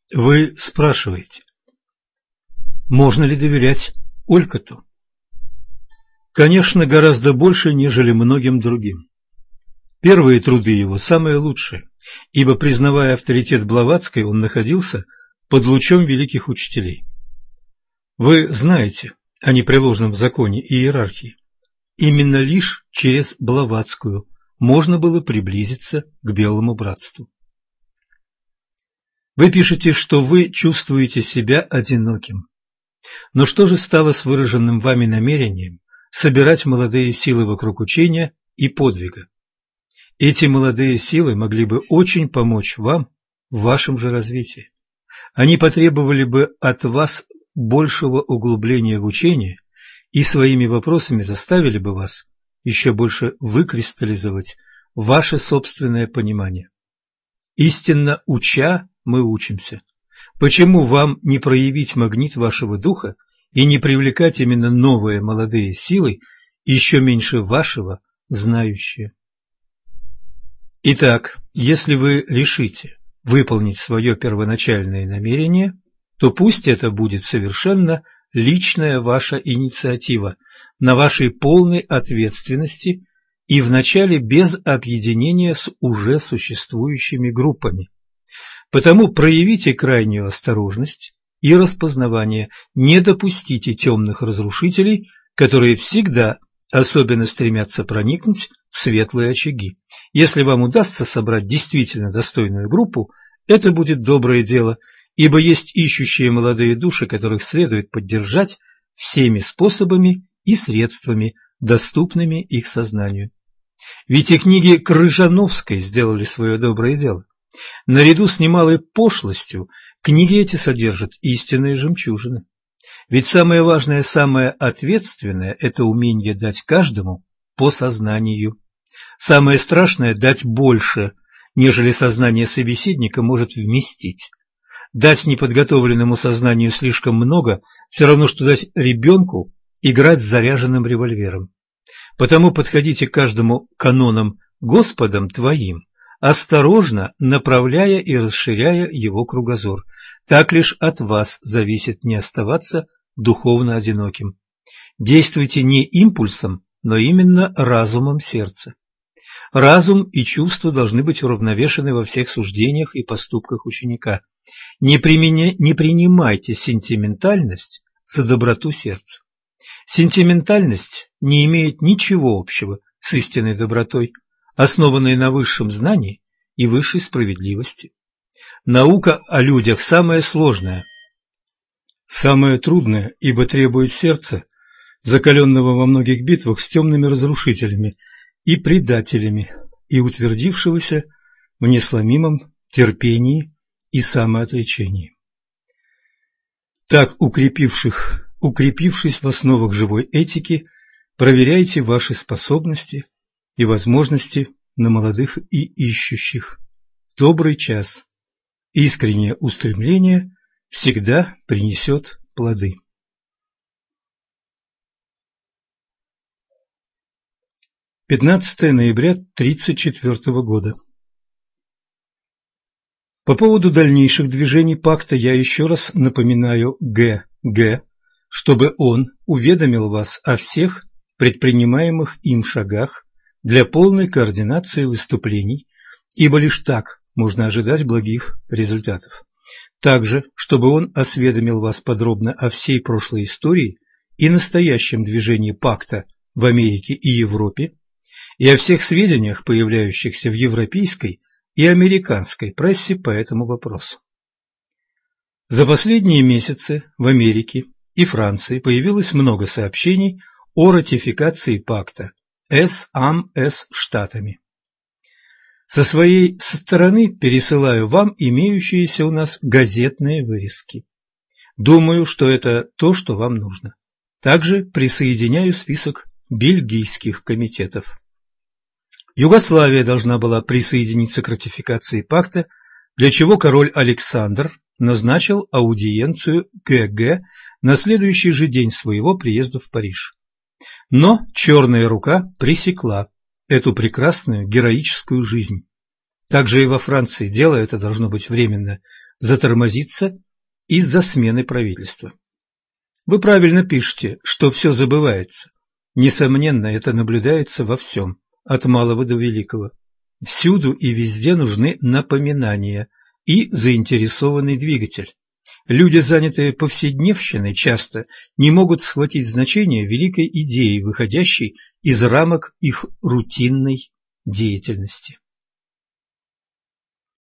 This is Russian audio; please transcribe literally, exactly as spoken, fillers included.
Вы спрашиваете, можно ли доверять Олькотту? Конечно, гораздо больше, нежели многим другим. Первые труды его самые лучшие, ибо, признавая авторитет Блаватской, он находился под лучом великих учителей. Вы знаете о непреложном законе и иерархии. Именно лишь через Блаватскую можно было приблизиться к Белому братству. Вы пишете, что вы чувствуете себя одиноким. Но что же стало с выраженным вами намерением собирать молодые силы вокруг учения и подвига? Эти молодые силы могли бы очень помочь вам в вашем же развитии. Они потребовали бы от вас большего углубления в учение и своими вопросами заставили бы вас еще больше выкристаллизовать ваше собственное понимание. Истинно уча, мы учимся. Почему вам не проявить магнит вашего духа и не привлекать именно новые молодые силы, еще меньше вашего знающие? Итак, если вы решите выполнить свое первоначальное намерение, то пусть это будет совершенно личная ваша инициатива, на вашей полной ответственности и вначале без объединения с уже существующими группами. Потому проявите крайнюю осторожность и распознавание, не допустите темных разрушителей, которые всегда особенно стремятся проникнуть в светлые очаги. Если вам удастся собрать действительно достойную группу, это будет доброе дело, ибо есть ищущие молодые души, которых следует поддержать всеми способами и средствами, доступными их сознанию. Ведь и книги Крыжановской сделали свое доброе дело. Наряду с немалой пошлостью книги эти содержат истинные жемчужины. Ведь самое важное, самое ответственное – это умение дать каждому по сознанию. Самое страшное – дать больше, нежели сознание собеседника может вместить. Дать неподготовленному сознанию слишком много – все равно, что дать ребенку играть с заряженным револьвером. Потому подходите к каждому канонам Господом твоим, осторожно направляя и расширяя его кругозор. Так лишь от вас зависит не оставаться духовно одиноким. Действуйте не импульсом, но именно разумом сердца. Разум и чувства должны быть уравновешены во всех суждениях и поступках ученика. Не, применя... не принимайте сентиментальность за доброту сердца. Сентиментальность не имеет ничего общего с истинной добротой, основанной на высшем знании и высшей справедливости. Наука о людях самая сложная, самая трудная, ибо требует сердца, закаленного во многих битвах с темными разрушителями и предателями, и утвердившегося в несломимом терпении и самоотречении. Так, укрепивших, укрепившись в основах живой этики, проверяйте ваши способности и возможности на молодых и ищущих. Добрый час. Искреннее устремление всегда принесет плоды. пятнадцатое ноября тридцать четвёртого года. По поводу дальнейших движений пакта я еще раз напоминаю Г Г, чтобы он уведомил вас о всех предпринимаемых им шагах для полной координации выступлений, ибо лишь так можно ожидать благих результатов. Также, чтобы он осведомил вас подробно о всей прошлой истории и настоящем движении пакта в Америке и Европе, и о всех сведениях, появляющихся в европейской и американской прессе по этому вопросу. За последние месяцы в Америке и Франции появилось много сообщений о ратификации пакта эс а эм эс штатами. Со своей стороны пересылаю вам имеющиеся у нас газетные вырезки. Думаю, что это то, что вам нужно. Также присоединяю список бельгийских комитетов. Югославия должна была присоединиться к ратификации пакта, для чего король Александр назначил аудиенцию Г Г на следующий же день своего приезда в Париж. Но черная рука пресекла эту прекрасную героическую жизнь. Также и во Франции дело это должно быть временно. затормозиться из-за смены правительства. Вы правильно пишете, что все забывается. Несомненно, это наблюдается во всем, от малого до великого. Всюду и везде нужны напоминания и заинтересованный двигатель. Люди, занятые повседневщиной, часто не могут схватить значение великой идеи, выходящей из рамок их рутинной деятельности.